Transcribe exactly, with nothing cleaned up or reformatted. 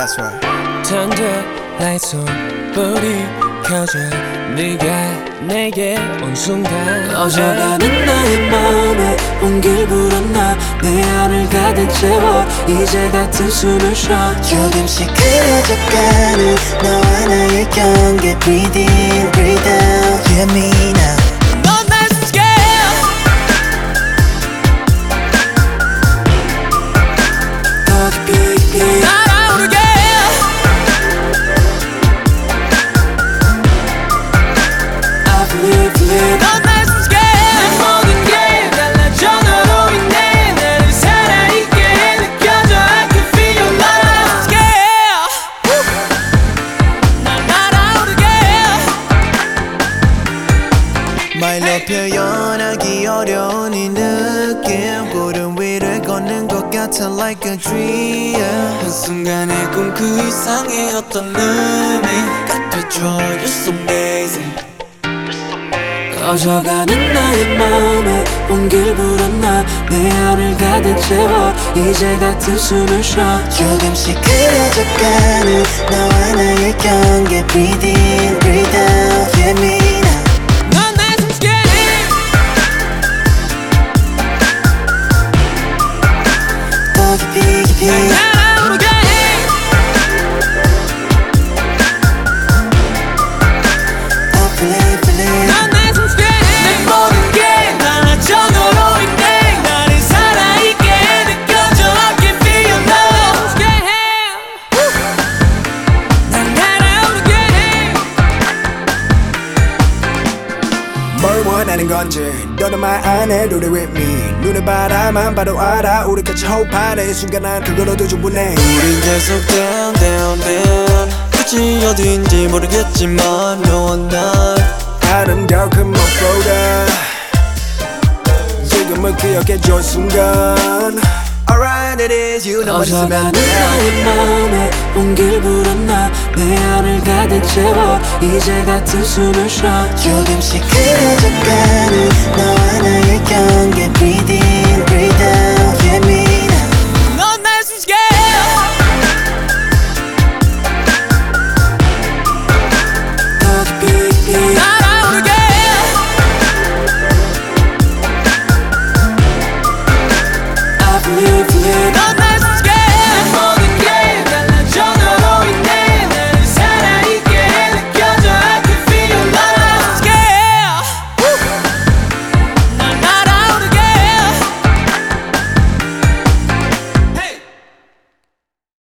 That's right. Turn the lights on 불이 켜져 네가 내게 온 순간 꺼져가는 나의 맘에 온길 불었나 내 안을 가득 채워 이제 같은 숨을 쉬어 조금씩 그려져가는 너와 나의 경계 Breathe in, breathe out Hear me now 넌 날 숨게 더 깊이 깊이 날아오르게 I believe, believe 넌 날 숨게 내 모든 게 달라져 너로 인해 나를 살아있게 해 느껴져 I can feel your love 숨게 날 날아오르게 말로 표현하기 어려운 이 느낌 구름 위를 걷는 것 같아 like a dream 한순간의 꿈 그 이상의 어떤 의미 같아져 You're so amazing 꺼져가는 나의 맘에 온길 불었나 내 안을 가득 채워 이제 같은 숨을 쉬어 조금씩 그려져가는 너와 나의 경계 Breathe in, breathe out Hear me now 넌 날 숨게 더 깊이 깊이 날아오르게 I believe, believe 넌 날 숨게 내 모든 게 달라져 너로 인해 나를 살아있게 해 느껴져 I can feel your love 숨게 날 날아오르게 뭘 원하는 건지 너는 말 안 해도 돼 with me 눈에 바라만 봐도 알아 우리 같이 호흡하는 이 순간 난 그걸로도 충분해 우린 계속 down down down 끝이 어딘지 모르겠지만 너와 날 아름다운 그 무엇보다 지금은 기억해줘 순간 Alright it is you 너만 있으면 꺼져가는 돼 나의 맘에 온길 불었나 내 안을 가득 채워 이제 같은 숨을 쉬어 조금씩 그려져